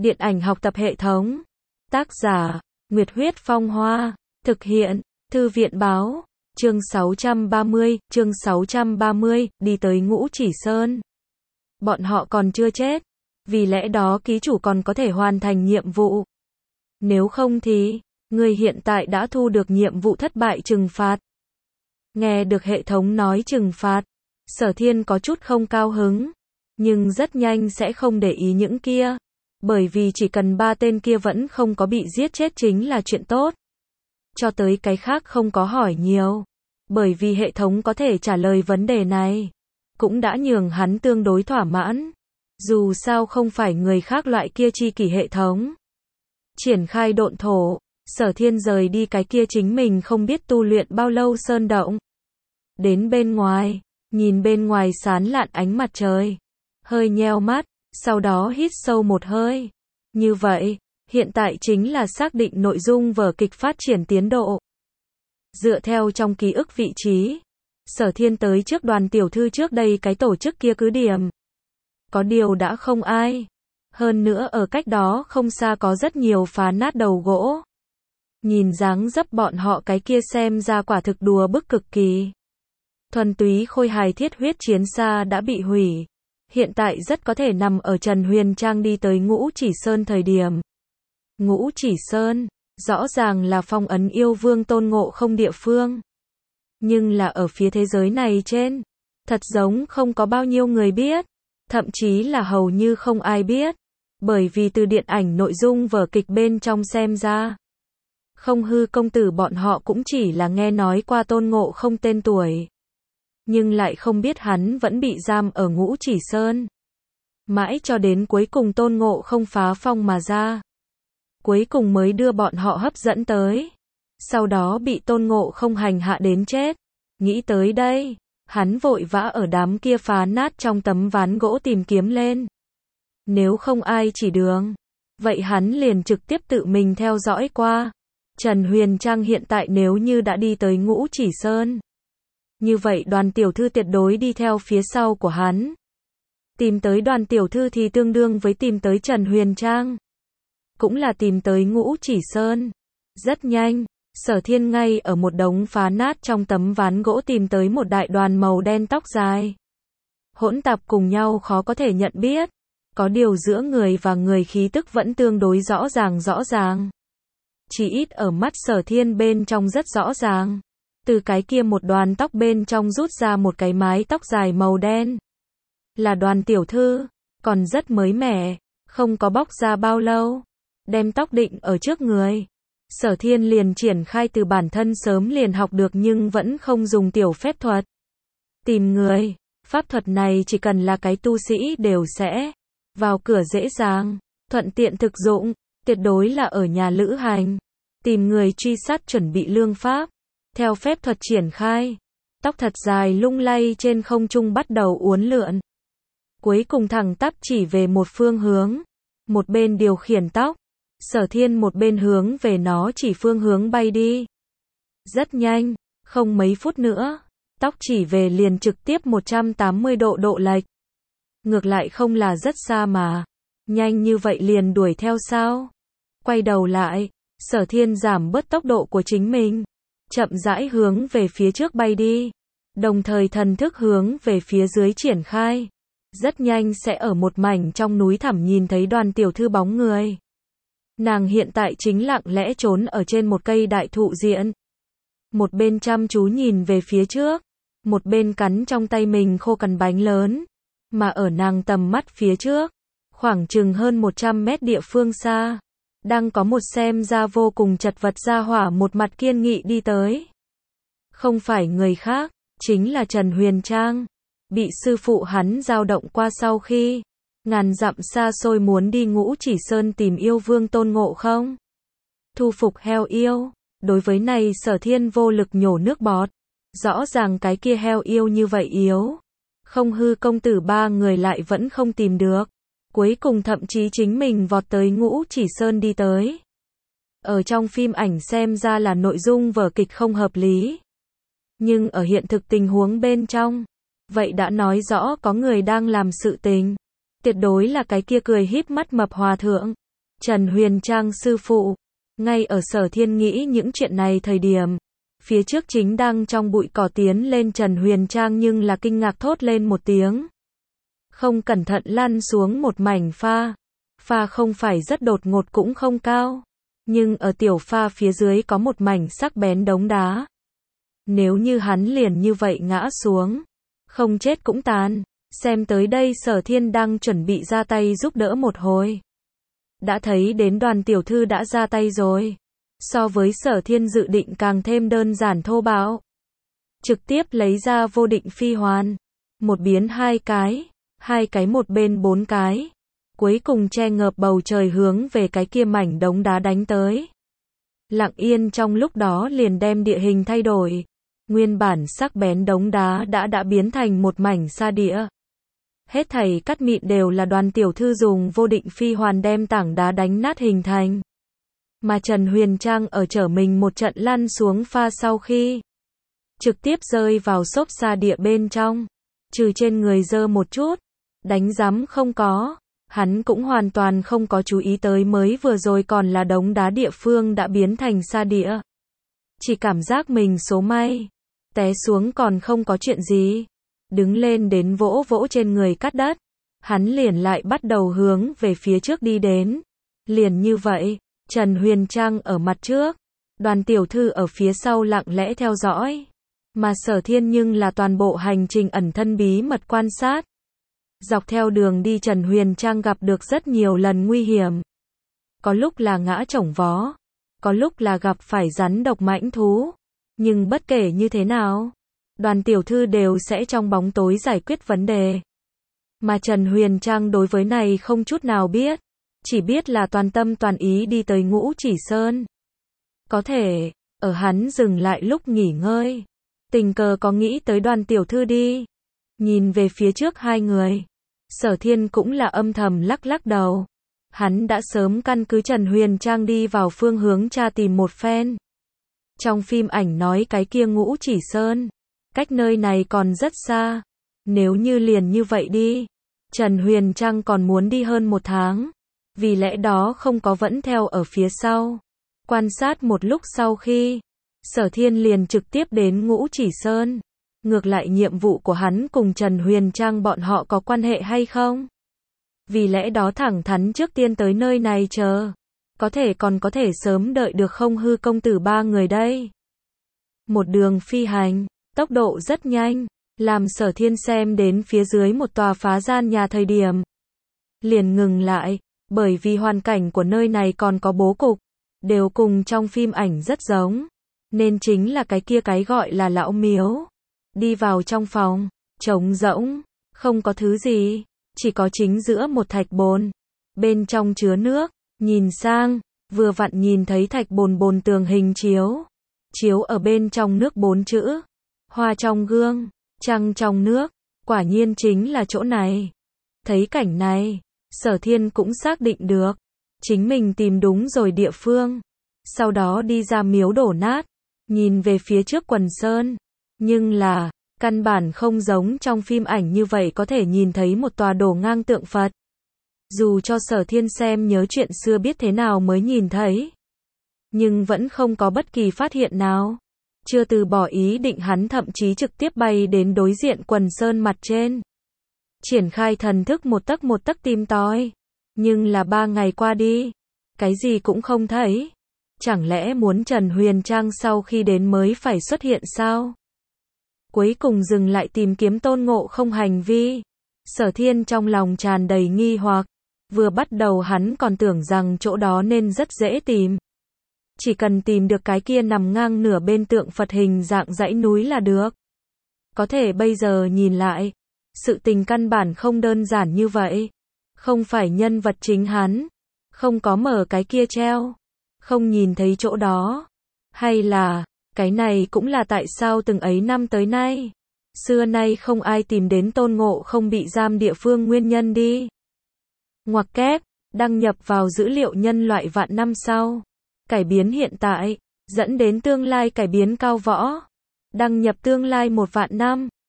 Điện ảnh học tập hệ thống. Tác giả, Nguyệt Huyết Phong Hoa. Thực hiện, Thư viện báo. Chương 630, đi tới Ngũ Chỉ Sơn. Bọn họ còn chưa chết. Vì lẽ đó ký chủ còn có thể hoàn thành nhiệm vụ. Nếu không thì, người hiện tại đã thu được nhiệm vụ thất bại trừng phạt. Nghe được hệ thống nói trừng phạt, Sở Thiên có chút không cao hứng. Nhưng rất nhanh sẽ không để ý những kia. Bởi vì chỉ cần 3 tên kia vẫn không có bị giết chết chính là chuyện tốt. Cho tới cái khác không có hỏi nhiều. Bởi vì hệ thống có thể trả lời vấn đề này. Cũng đã nhường hắn tương đối thỏa mãn. Dù sao không phải người khác loại kia chi kỷ hệ thống. Triển khai độn thổ, Sở Thiên rời đi cái kia chính mình không biết tu luyện bao lâu sơn động. Đến bên ngoài, nhìn bên ngoài sán lạn ánh mặt trời. Hơi nheo mắt, sau đó hít sâu một hơi. Như vậy, hiện tại chính là xác định nội dung vở kịch phát triển tiến độ. Dựa theo trong ký ức vị trí, Sở Thiên tới trước Đoàn tiểu thư trước đây cái tổ chức kia cứ điểm. Có điều đã không ai. Hơn nữa ở cách đó không xa có rất nhiều phá nát đầu gỗ. Nhìn dáng dấp bọn họ cái kia xem ra quả thực đùa bức cực kỳ. Thuần túy khôi hài thiết huyết chiến xa đã bị hủy. Hiện tại rất có thể nằm ở Trần Huyền Trang đi tới Ngũ Chỉ Sơn thời điểm. Ngũ Chỉ Sơn, rõ ràng là phong ấn yêu vương Tôn Ngộ Không địa phương. Nhưng là ở phía thế giới này trên, thật giống không có bao nhiêu người biết. Thậm chí là hầu như không ai biết. Bởi vì từ điện ảnh nội dung vở kịch bên trong xem ra, Không Hư công tử bọn họ cũng chỉ là nghe nói qua Tôn Ngộ Không tên tuổi. Nhưng lại không biết hắn vẫn bị giam ở Ngũ Chỉ Sơn. Mãi cho đến cuối cùng Tôn Ngộ Không phá phong mà ra. Cuối cùng mới đưa bọn họ hấp dẫn tới. Sau đó bị Tôn Ngộ Không hành hạ đến chết. Nghĩ tới đây, hắn vội vã ở đám kia phá nát trong tấm ván gỗ tìm kiếm lên. Nếu không ai chỉ đường, vậy hắn liền trực tiếp tự mình theo dõi qua. Trần Huyền Trang hiện tại nếu như đã đi tới Ngũ Chỉ Sơn, như vậy Đoàn tiểu thư tuyệt đối đi theo phía sau của hắn. Tìm tới Đoàn tiểu thư thì tương đương với tìm tới Trần Huyền Trang. Cũng là tìm tới Ngũ Chỉ Sơn. Rất nhanh, Sở Thiên ngay ở một đống phá nát trong tấm ván gỗ tìm tới một đại đoàn màu đen tóc dài. Hỗn tạp cùng nhau khó có thể nhận biết. Có điều giữa người và người khí tức vẫn tương đối rõ ràng. Chỉ ít ở mắt Sở Thiên bên trong rất rõ ràng. Từ cái kia một đoàn tóc bên trong rút ra một cái mái tóc dài màu đen. Là Đoàn tiểu thư, còn rất mới mẻ, không có bóc ra bao lâu. Đem tóc định ở trước người. Sở Thiên liền triển khai từ bản thân sớm liền học được nhưng vẫn không dùng tiểu phép thuật. Tìm người, pháp thuật này chỉ cần là cái tu sĩ đều sẽ vào cửa dễ dàng, thuận tiện thực dụng, tuyệt đối là ở nhà lữ hành. Tìm người truy sát chuẩn bị lương pháp. Theo phép thuật triển khai, tóc thật dài lung lay trên không trung bắt đầu uốn lượn. Cuối cùng thẳng tắp chỉ về một phương hướng. Một bên điều khiển tóc, Sở Thiên một bên hướng về nó chỉ phương hướng bay đi. Rất nhanh, không mấy phút nữa, tóc chỉ về liền trực tiếp 180 độ lệch. Ngược lại không là rất xa mà. Nhanh như vậy liền đuổi theo sao? Quay đầu lại, Sở Thiên giảm bớt tốc độ của chính mình. Chậm rãi hướng về phía trước bay đi. Đồng thời thần thức hướng về phía dưới triển khai. Rất nhanh sẽ ở một mảnh trong núi thẳm nhìn thấy Đoàn tiểu thư bóng người. Nàng hiện tại chính lặng lẽ trốn ở trên một cây đại thụ diện. Một bên chăm chú nhìn về phía trước. Một bên cắn trong tay mình khô cằn bánh lớn. Mà ở nàng tầm mắt phía trước, khoảng chừng hơn 100 mét địa phương xa, đang có một xem ra vô cùng chật vật gia hỏa một mặt kiên nghị đi tới. Không phải người khác, chính là Trần Huyền Trang. Bị sư phụ hắn dao động qua sau khi ngàn dặm xa xôi muốn đi Ngũ Chỉ Sơn tìm yêu vương Tôn Ngộ Không. Thu phục heo yêu. Đối với này Sở Thiên vô lực nhổ nước bọt. Rõ ràng cái kia heo yêu như vậy yếu. Không Hư công tử 3 người lại vẫn không tìm được. Cuối cùng thậm chí chính mình vọt tới Ngũ Chỉ Sơn đi tới. Ở trong phim ảnh xem ra là nội dung vở kịch không hợp lý. Nhưng ở hiện thực tình huống bên trong, vậy đã nói rõ có người đang làm sự tình. Tuyệt đối là cái kia cười híp mắt mập hòa thượng. Trần Huyền Trang sư phụ. Ngay ở Sở Thiên nghĩ những chuyện này thời điểm, phía trước chính đang trong bụi cỏ tiến lên Trần Huyền Trang nhưng là kinh ngạc thốt lên một tiếng. Không cẩn thận lăn xuống một mảnh pha. Pha không phải rất đột ngột cũng không cao. Nhưng ở tiểu pha phía dưới có một mảnh sắc bén đống đá. Nếu như hắn liền như vậy ngã xuống, không chết cũng tàn. Xem tới đây Sở Thiên đang chuẩn bị ra tay giúp đỡ một hồi. Đã thấy đến Đoàn tiểu thư đã ra tay rồi. So với Sở Thiên dự định càng thêm đơn giản thô bạo. Trực tiếp lấy ra vô định phi hoàn. Một biến hai cái một bên bốn cái. Cuối cùng che ngợp bầu trời hướng về cái kia mảnh đống đá đánh tới. Lặng yên trong lúc đó liền đem địa hình thay đổi. Nguyên bản sắc bén đống đá đã biến thành một mảnh sa địa. Hết thảy cắt mịn đều là Đoàn tiểu thư dùng vô định phi hoàn đem tảng đá đánh nát hình thành. Mà Trần Huyền Trang ở trở mình một trận lăn xuống pha sau khi trực tiếp rơi vào xốp sa địa bên trong. Trừ trên người dơ một chút, đánh rắm không có. Hắn cũng hoàn toàn không có chú ý tới mới vừa rồi còn là đống đá địa phương đã biến thành sa địa. Chỉ cảm giác mình số may. Té xuống còn không có chuyện gì. Đứng lên đến vỗ vỗ trên người cắt đất. Hắn liền lại bắt đầu hướng về phía trước đi đến. Liền như vậy, Trần Huyền Trang ở mặt trước. Đoàn tiểu thư ở phía sau lặng lẽ theo dõi. Mà Sở Thiên nhưng là toàn bộ hành trình ẩn thân bí mật quan sát. Dọc theo đường đi Trần Huyền Trang gặp được rất nhiều lần nguy hiểm. Có lúc là ngã chổng vó. Có lúc là gặp phải rắn độc mãnh thú. Nhưng bất kể như thế nào, Đoàn tiểu thư đều sẽ trong bóng tối giải quyết vấn đề. Mà Trần Huyền Trang đối với này không chút nào biết. Chỉ biết là toàn tâm toàn ý đi tới Ngũ Chỉ Sơn. Có thể, ở hắn dừng lại lúc nghỉ ngơi. Tình cờ có nghĩ tới Đoàn tiểu thư đi. Nhìn về phía trước hai người. Sở Thiên cũng là âm thầm lắc lắc đầu. Hắn đã sớm căn cứ Trần Huyền Trang đi vào phương hướng tra tìm một phen. Trong phim ảnh nói cái kia Ngũ Chỉ Sơn. Cách nơi này còn rất xa. Nếu như liền như vậy đi. Trần Huyền Trang còn muốn đi hơn một tháng. Vì lẽ đó không có vẫn theo ở phía sau. Quan sát một lúc sau khi. Sở Thiên liền trực tiếp đến Ngũ Chỉ Sơn. Ngược lại nhiệm vụ của hắn cùng Trần Huyền Trang bọn họ có quan hệ hay không? Vì lẽ đó thẳng thắn trước tiên tới nơi này chờ. Có thể còn có thể sớm đợi được không Hư công tử ba người đây. Một đường phi hành, tốc độ rất nhanh, làm Sở Thiên xem đến phía dưới một tòa phá gian nhà thời điểm. Liền ngừng lại, bởi vì hoàn cảnh của nơi này còn có bố cục, đều cùng trong phim ảnh rất giống. Nên chính là cái kia cái gọi là lão miếu. Đi vào trong phòng, trống rỗng, không có thứ gì, chỉ có chính giữa một thạch bồn. Bên trong chứa nước, nhìn sang, vừa vặn nhìn thấy thạch bồn tường hình chiếu. Chiếu ở bên trong nước 4 chữ. Hoa trong gương, trăng trong nước, quả nhiên chính là chỗ này. Thấy cảnh này, Sở Thiên cũng xác định được. Chính mình tìm đúng rồi địa phương. Sau đó đi ra miếu đổ nát, nhìn về phía trước quần sơn. Nhưng là, căn bản không giống trong phim ảnh như vậy có thể nhìn thấy một tòa đổ ngang tượng Phật. Dù cho Sở Thiên xem nhớ chuyện xưa biết thế nào mới nhìn thấy. Nhưng vẫn không có bất kỳ phát hiện nào. Chưa từ bỏ ý định hắn thậm chí trực tiếp bay đến đối diện quần sơn mặt trên. Triển khai thần thức một tấc tìm tòi. Nhưng là 3 ngày qua đi. Cái gì cũng không thấy. Chẳng lẽ muốn Trần Huyền Trang sau khi đến mới phải xuất hiện sao? Cuối cùng dừng lại tìm kiếm Tôn Ngộ Không hành vi. Sở Thiên trong lòng tràn đầy nghi hoặc. Vừa bắt đầu hắn còn tưởng rằng chỗ đó nên rất dễ tìm. Chỉ cần tìm được cái kia nằm ngang nửa bên tượng Phật hình dạng dãy núi là được. Có thể bây giờ nhìn lại, sự tình căn bản không đơn giản như vậy. Không phải nhân vật chính hắn, không có mở cái kia treo, không nhìn thấy chỗ đó. Hay là, cái này cũng là tại sao từng ấy năm tới nay, xưa nay không ai tìm đến Tôn Ngộ Không bị giam địa phương nguyên nhân đi. Ngoặc kép, đăng nhập vào dữ liệu nhân loại vạn năm sau. Cải biến hiện tại, dẫn đến tương lai cải biến cao võ. Đăng nhập tương lai 1 vạn năm.